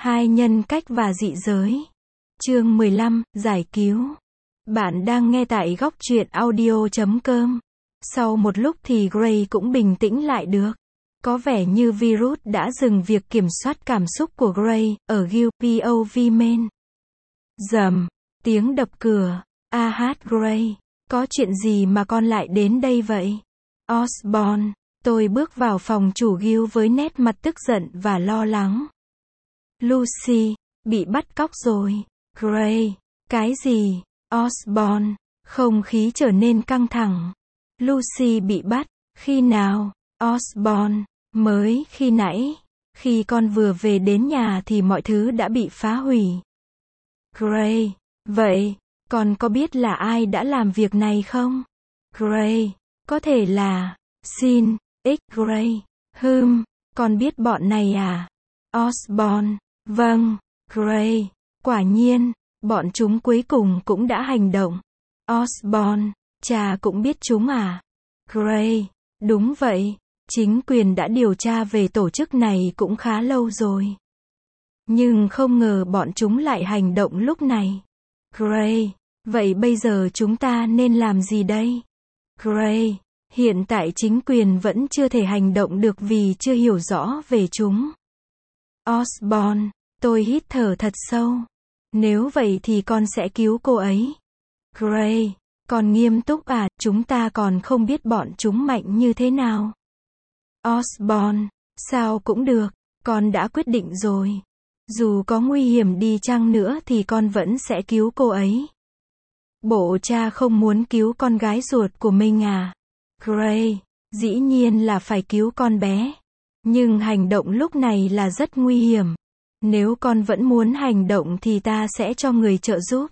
Hai nhân cách và dị giới. Chương 15, giải cứu. Bạn đang nghe tại góc truyện audio.com. Sau một lúc thì Gray cũng bình tĩnh lại được. Có vẻ như virus đã dừng việc kiểm soát cảm xúc của Gray, ở guild POV main. Rầm, tiếng đập cửa. Gray, có chuyện gì mà con lại đến đây vậy? Osborn, tôi bước vào phòng chủ guild với nét mặt tức giận và lo lắng. Lucy, bị bắt cóc rồi. Gray, cái gì? Osborn, không khí trở nên căng thẳng. Lucy bị bắt, khi nào? Osborn, mới khi nãy. Khi con vừa về đến nhà thì mọi thứ đã bị phá hủy. Gray, vậy, con có biết là ai đã làm việc này không? Gray, có thể là, xin, Gray, con biết bọn này à? Osborn, vâng, Gray, quả nhiên, bọn chúng cuối cùng cũng đã hành động. Osborn, cha cũng biết chúng à? Gray, đúng vậy, chính quyền đã điều tra về tổ chức này cũng khá lâu rồi. Nhưng không ngờ bọn chúng lại hành động lúc này. Gray, vậy bây giờ chúng ta nên làm gì đây? Gray, hiện tại chính quyền vẫn chưa thể hành động được vì chưa hiểu rõ về chúng. Osborn, tôi hít thở thật sâu. Nếu vậy thì con sẽ cứu cô ấy. Gray, con nghiêm túc à, chúng ta còn không biết bọn chúng mạnh như thế nào. Osborn, sao cũng được, con đã quyết định rồi. Dù có nguy hiểm đi chăng nữa thì con vẫn sẽ cứu cô ấy. Bộ cha không muốn cứu con gái ruột của mình à? Gray, dĩ nhiên là phải cứu con bé. Nhưng hành động lúc này là rất nguy hiểm. Nếu con vẫn muốn hành động thì ta sẽ cho người trợ giúp.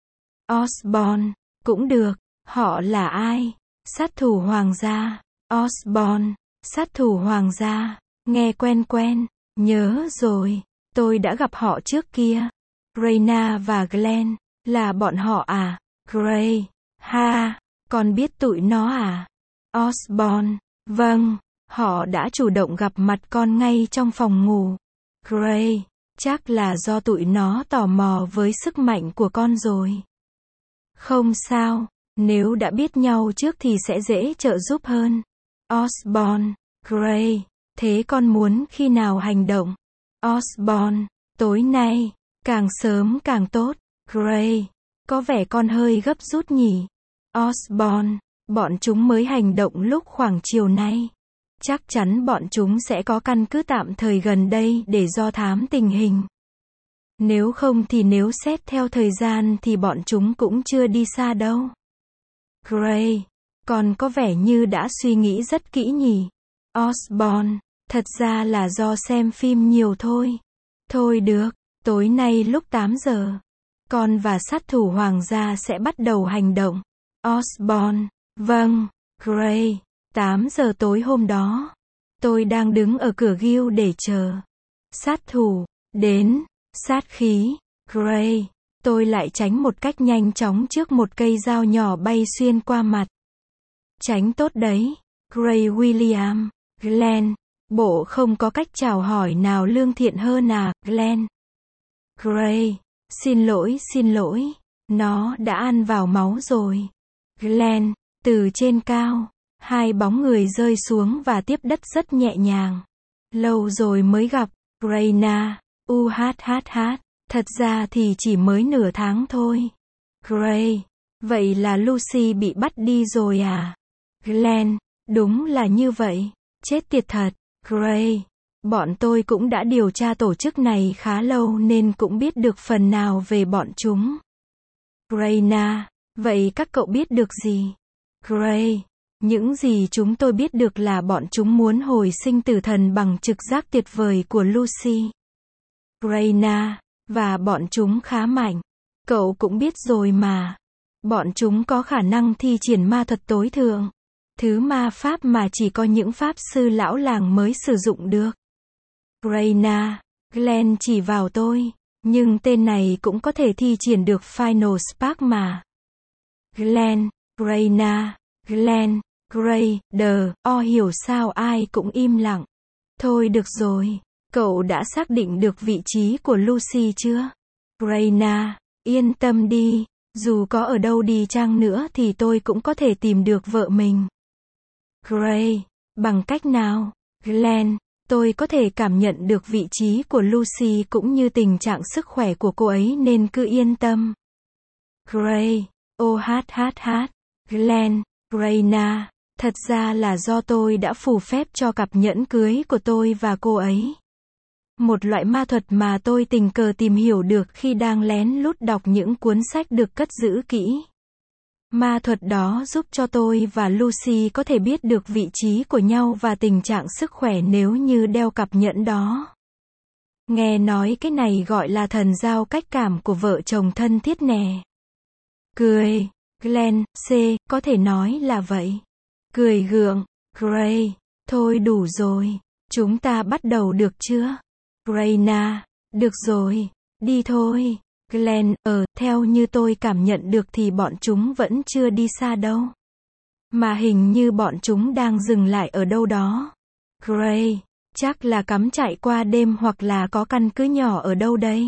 Osborn, cũng được, họ là ai? Sát thủ hoàng gia. Osborn, sát thủ hoàng gia, nghe quen quen, nhớ rồi, tôi đã gặp họ trước kia. Reyna và Glenn, là bọn họ à? Gray, con biết tụi nó à? Osborn, vâng, họ đã chủ động gặp mặt con ngay trong phòng ngủ. Gray, chắc là do tụi nó tò mò với sức mạnh của con rồi. Không sao, nếu đã biết nhau trước thì sẽ dễ trợ giúp hơn. Osborn, Gray, thế con muốn khi nào hành động? Osborn, tối nay, càng sớm càng tốt. Gray, có vẻ con hơi gấp rút nhỉ? Osborn, bọn chúng mới hành động lúc khoảng chiều nay. Chắc chắn bọn chúng sẽ có căn cứ tạm thời gần đây để do thám tình hình. Nếu không thì nếu xét theo thời gian thì bọn chúng cũng chưa đi xa đâu. Gray, con có vẻ như đã suy nghĩ rất kỹ nhỉ? Osborn, thật ra là do xem phim nhiều thôi. Thôi được, tối nay lúc 8 giờ, con và sát thủ hoàng gia sẽ bắt đầu hành động. Osborn, vâng, Gray, 8 giờ tối hôm đó. Tôi đang đứng ở cửa guild để chờ. Sát thủ, đến, sát khí, Gray, tôi lại tránh một cách nhanh chóng trước một cây dao nhỏ bay xuyên qua mặt. Tránh tốt đấy, Gray William. Glenn, bộ không có cách chào hỏi nào lương thiện hơn à, Glenn? Gray, xin lỗi, nó đã ăn vào máu rồi. Glenn, từ trên cao, hai bóng người rơi xuống và tiếp đất rất nhẹ nhàng. Lâu rồi mới gặp, Reyna, thật ra thì chỉ mới nửa tháng thôi. Gray, vậy là Lucy bị bắt đi rồi à? Glenn, đúng là như vậy, chết tiệt thật. Gray, bọn tôi cũng đã điều tra tổ chức này khá lâu nên cũng biết được phần nào về bọn chúng. Reyna, vậy các cậu biết được gì? Gray, những gì chúng tôi biết được là bọn chúng muốn hồi sinh tử thần bằng trực giác tuyệt vời của Lucy. Reyna, và bọn chúng khá mạnh. Cậu cũng biết rồi mà. Bọn chúng có khả năng thi triển ma thuật tối thượng. Thứ ma pháp mà chỉ có những pháp sư lão làng mới sử dụng được. Reyna, Glenn chỉ vào tôi. Nhưng tên này cũng có thể thi triển được Final Spark mà. Glenn, Reyna, Glenn, Gray, hiểu sao ai cũng im lặng. Thôi được rồi, Cậu đã xác định được vị trí của Lucy chưa? Reyna, yên tâm đi, dù có ở đâu đi chăng nữa thì tôi cũng có thể tìm được vợ mình. Gray, bằng cách nào? Glenn, tôi có thể cảm nhận được vị trí của Lucy cũng như tình trạng sức khỏe của cô ấy nên cứ yên tâm. Gray, Glenn, Reyna, thật ra là do tôi đã phù phép cho cặp nhẫn cưới của tôi và cô ấy. Một loại ma thuật mà tôi tình cờ tìm hiểu được khi đang lén lút đọc những cuốn sách được cất giữ kỹ. Ma thuật đó giúp cho tôi và Lucy có thể biết được vị trí của nhau và tình trạng sức khỏe nếu như đeo cặp nhẫn đó. Nghe nói cái này gọi là thần giao cách cảm của vợ chồng thân thiết nè. Cười, Glenn, có thể nói là vậy. Cười gượng, Gray, thôi đủ rồi, chúng ta bắt đầu được chưa? Reyna, được rồi, đi thôi. Glenn, theo như tôi cảm nhận được thì bọn chúng vẫn chưa đi xa đâu. Mà hình như bọn chúng đang dừng lại ở đâu đó. Gray, chắc là cắm trại qua đêm hoặc là có căn cứ nhỏ ở đâu đây.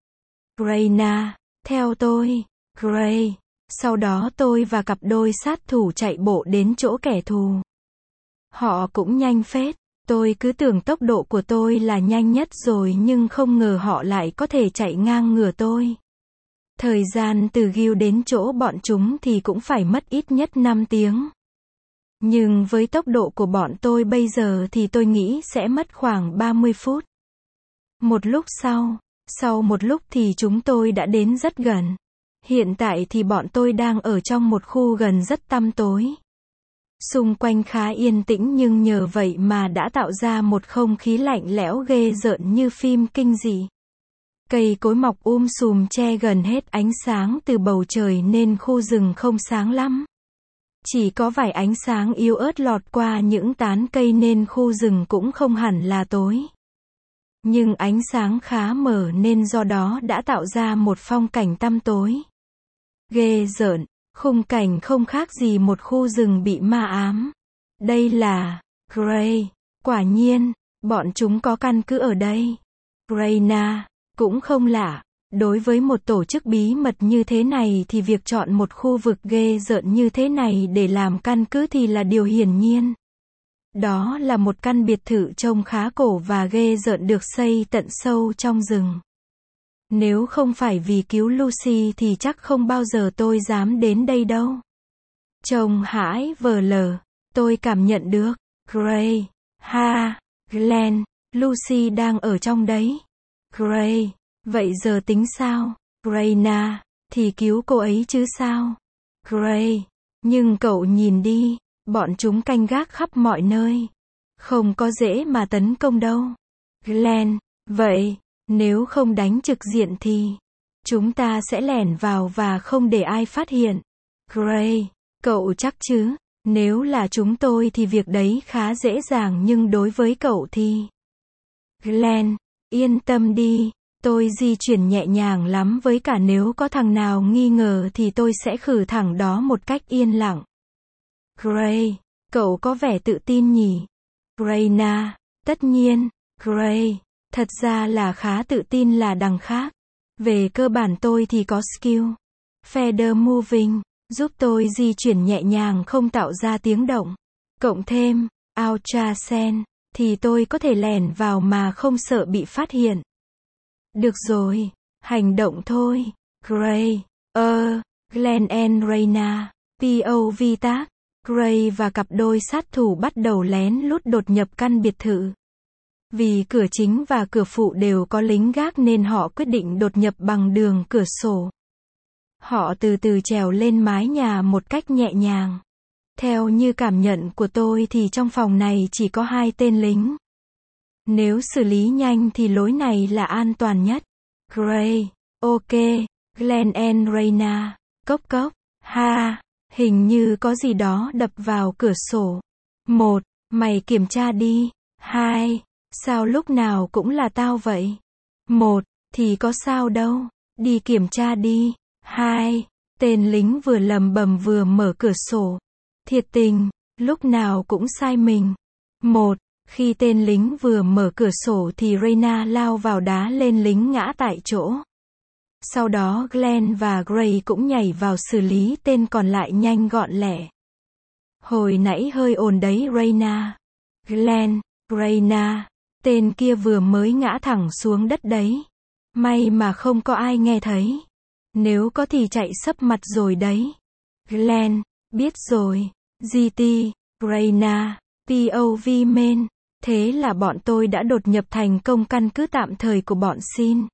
Reyna, theo tôi. Gray, sau đó tôi và cặp đôi sát thủ chạy bộ đến chỗ kẻ thù. Họ cũng nhanh phết. Tôi cứ tưởng tốc độ của tôi là nhanh nhất rồi nhưng không ngờ họ lại có thể chạy ngang ngửa tôi. Thời gian từ Gil đến chỗ bọn chúng thì cũng phải mất ít nhất 5 tiếng. Nhưng với tốc độ của bọn tôi bây giờ thì tôi nghĩ sẽ mất khoảng 30 phút. Một lúc sau một lúc thì chúng tôi đã đến rất gần. Hiện tại thì bọn tôi đang ở trong một khu gần rất tăm tối. Xung quanh khá yên tĩnh nhưng nhờ vậy mà đã tạo ra một không khí lạnh lẽo ghê rợn như phim kinh dị. Cây cối mọc sùm che gần hết ánh sáng từ bầu trời nên khu rừng không sáng lắm. Chỉ có vài ánh sáng yếu ớt lọt qua những tán cây nên khu rừng cũng không hẳn là tối. Nhưng ánh sáng khá mờ nên do đó đã tạo ra một phong cảnh tăm tối. Ghê rợn. Khung cảnh không khác gì một khu rừng bị ma ám. Đây là Gray. Quả nhiên, bọn chúng có căn cứ ở đây. Reyna, cũng không lạ. Đối với một tổ chức bí mật như thế này thì việc chọn một khu vực ghê rợn như thế này để làm căn cứ thì là điều hiển nhiên. Đó là một căn biệt thự trông khá cổ và ghê rợn được xây tận sâu trong rừng. Nếu không phải vì cứu Lucy thì chắc không bao giờ tôi dám đến đây đâu. Trông hãi vờ lờ, tôi cảm nhận được. Gray, Glenn, Lucy đang ở trong đấy. Gray, vậy giờ tính sao? Reyna, thì cứu cô ấy chứ sao? Gray, nhưng cậu nhìn đi, bọn chúng canh gác khắp mọi nơi. Không có dễ mà tấn công đâu. Glenn, vậy, nếu không đánh trực diện thì chúng ta sẽ lẻn vào và không để ai phát hiện. Gray, cậu chắc chứ? Nếu là chúng tôi thì việc đấy khá dễ dàng nhưng đối với cậu thì... Glenn, yên tâm đi, tôi di chuyển nhẹ nhàng lắm với cả nếu có thằng nào nghi ngờ thì tôi sẽ khử thẳng đó một cách yên lặng. Gray, cậu có vẻ tự tin nhỉ? Reyna, tất nhiên. Gray, thật ra là khá tự tin là đằng khác. Về cơ bản tôi thì có skill. Feather moving, giúp tôi di chuyển nhẹ nhàng không tạo ra tiếng động. Cộng thêm, ultrasound, thì tôi có thể lẻn vào mà không sợ bị phát hiện. Được rồi, hành động thôi. Gray, Glenn and Reyna, POV tác. Gray và cặp đôi sát thủ bắt đầu lén lút đột nhập căn biệt thự. Vì cửa chính và cửa phụ đều có lính gác nên họ quyết định đột nhập bằng đường cửa sổ. Họ từ từ trèo lên mái nhà một cách nhẹ nhàng. Theo như cảm nhận của tôi thì trong phòng này chỉ có 2 tên lính. Nếu xử lý nhanh thì lối này là an toàn nhất. Gray, ok. Glenn and Reyna, cốc, hình như có gì đó đập vào cửa sổ. 1. Mày kiểm tra đi. 2. Sao lúc nào cũng là tao vậy? 1. Thì có sao đâu. Đi kiểm tra đi. 2. Tên lính vừa lầm bầm vừa mở cửa sổ. Thiệt tình, lúc nào cũng sai mình. 1. Khi tên lính vừa mở cửa sổ thì Reyna lao vào đá lên lính ngã tại chỗ. Sau đó Glenn và Gray cũng nhảy vào xử lý tên còn lại nhanh gọn lẹ. Hồi nãy hơi ồn đấy Reyna. Glenn, Reyna, tên kia vừa mới ngã thẳng xuống đất đấy. May mà không có ai nghe thấy. Nếu có thì chạy sấp mặt rồi đấy. Glenn, biết rồi. GT, Reyna, POV main. Thế là bọn tôi đã đột nhập thành công căn cứ tạm thời của bọn Sin.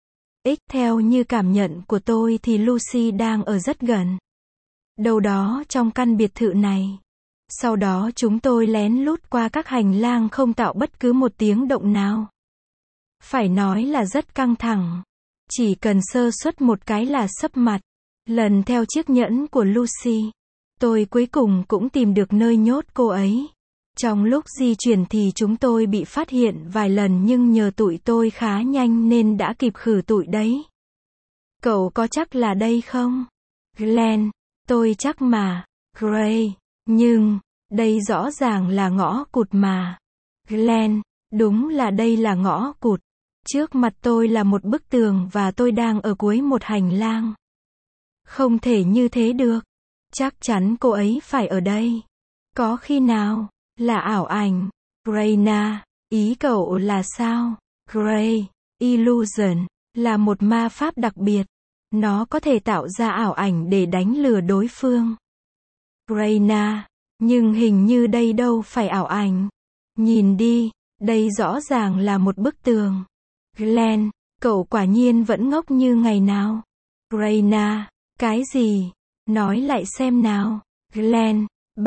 Theo như cảm nhận của tôi thì Lucy đang ở rất gần. Đâu đó trong căn biệt thự này. Sau đó chúng tôi lén lút qua các hành lang không tạo bất cứ một tiếng động nào. Phải nói là rất căng thẳng. Chỉ cần sơ suất một cái là sấp mặt. Lần theo chiếc nhẫn của Lucy, tôi cuối cùng cũng tìm được nơi nhốt cô ấy. Trong lúc di chuyển thì chúng tôi bị phát hiện vài lần nhưng nhờ tụi tôi khá nhanh nên đã kịp khử tụi đấy. Cậu có chắc là đây không? Glenn, tôi chắc mà. Gray, nhưng, đây rõ ràng là ngõ cụt mà. Glenn, đúng là đây là ngõ cụt. Trước mặt tôi là một bức tường và tôi đang ở cuối một hành lang. Không thể như thế được. Chắc chắn cô ấy phải ở đây. Có khi nào là ảo ảnh? Reyna, ý cậu là sao? Gray, illusion là một ma pháp đặc biệt. Nó có thể tạo ra ảo ảnh để đánh lừa đối phương. Reyna, nhưng hình như đây đâu phải ảo ảnh. Nhìn đi, đây rõ ràng là một bức tường. Glenn, cậu quả nhiên vẫn ngốc như ngày nào. Reyna, cái gì? Nói lại xem nào. Glenn,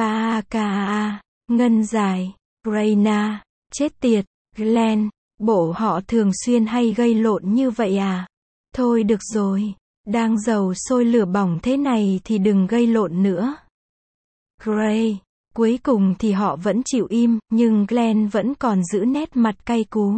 3AKA, ngân dài. Reyna, chết tiệt. Glenn, bộ họ thường xuyên hay gây lộn như vậy à? Thôi được rồi, đang dầu sôi lửa bỏng thế này thì đừng gây lộn nữa. Gray, cuối cùng thì họ vẫn chịu im, nhưng Glenn vẫn còn giữ nét mặt cay cú.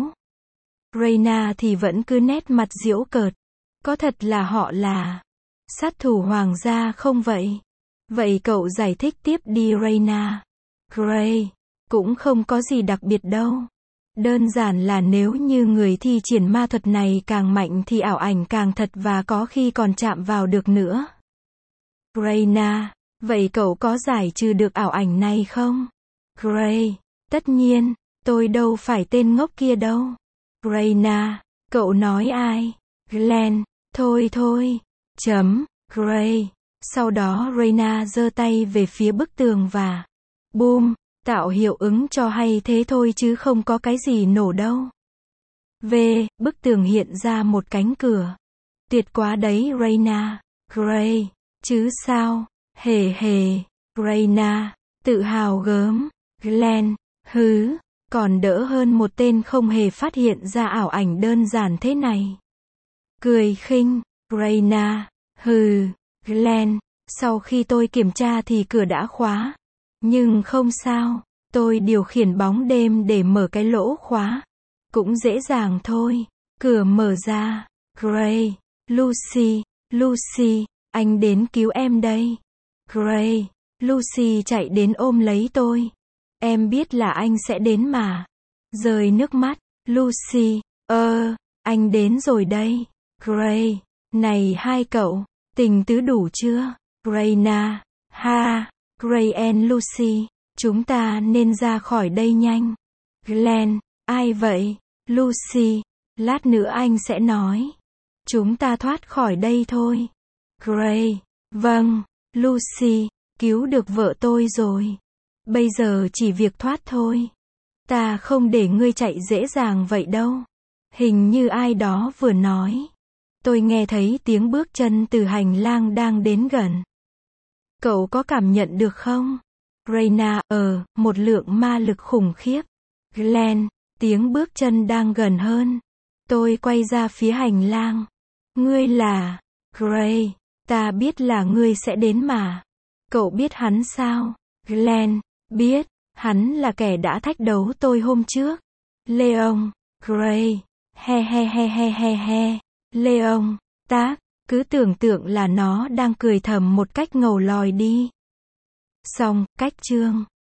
Reyna thì vẫn cứ nét mặt giễu cợt. Có thật là họ là sát thủ hoàng gia không vậy? Vậy cậu giải thích tiếp đi Reyna. Gray, cũng không có gì đặc biệt đâu. Đơn giản là nếu như người thi triển ma thuật này càng mạnh thì ảo ảnh càng thật và có khi còn chạm vào được nữa. Reyna, vậy cậu có giải trừ được ảo ảnh này không? Gray, tất nhiên, tôi đâu phải tên ngốc kia đâu. Reyna, cậu nói ai? Glenn, thôi. Gray, sau đó Reyna giơ tay về phía bức tường và boom, tạo hiệu ứng cho hay thế thôi chứ không có cái gì nổ đâu. Bức tường hiện ra một cánh cửa. Tuyệt quá đấy Reyna. Gray, chứ sao? Hề. Reyna, tự hào gớm. Glenn, hứ, còn đỡ hơn một tên không hề phát hiện ra ảo ảnh đơn giản thế này. Cười khinh. Reyna, hừ. Glenn, sau khi tôi kiểm tra thì cửa đã khóa. Nhưng không sao, tôi điều khiển bóng đêm để mở cái lỗ khóa. Cũng dễ dàng thôi. Cửa mở ra. Gray, Lucy, anh đến cứu em đây. Gray, Lucy chạy đến ôm lấy tôi. Em biết là anh sẽ đến mà. Rơi nước mắt. Lucy, anh đến rồi đây. Gray, này hai cậu, tình tứ đủ chưa? Reyna, Gray and Lucy, chúng ta nên ra khỏi đây nhanh. Glenn, ai vậy? Lucy, lát nữa anh sẽ nói. Chúng ta thoát khỏi đây thôi. Gray, vâng. Lucy, cứu được vợ tôi rồi. Bây giờ chỉ việc thoát thôi. Ta không để ngươi chạy dễ dàng vậy đâu. Hình như ai đó vừa nói. Tôi nghe thấy tiếng bước chân từ hành lang đang đến gần. Cậu có cảm nhận được không? Reyna, một lượng ma lực khủng khiếp. Glenn, tiếng bước chân đang gần hơn. Tôi quay ra phía hành lang. Ngươi là... Gray, ta biết là ngươi sẽ đến mà. Cậu biết hắn sao? Glenn, biết, hắn là kẻ đã thách đấu tôi hôm trước. Leon, Gray, he. Leon, cứ tưởng tượng là nó đang cười thầm một cách ngầu lòi đi. Xong, cách chương.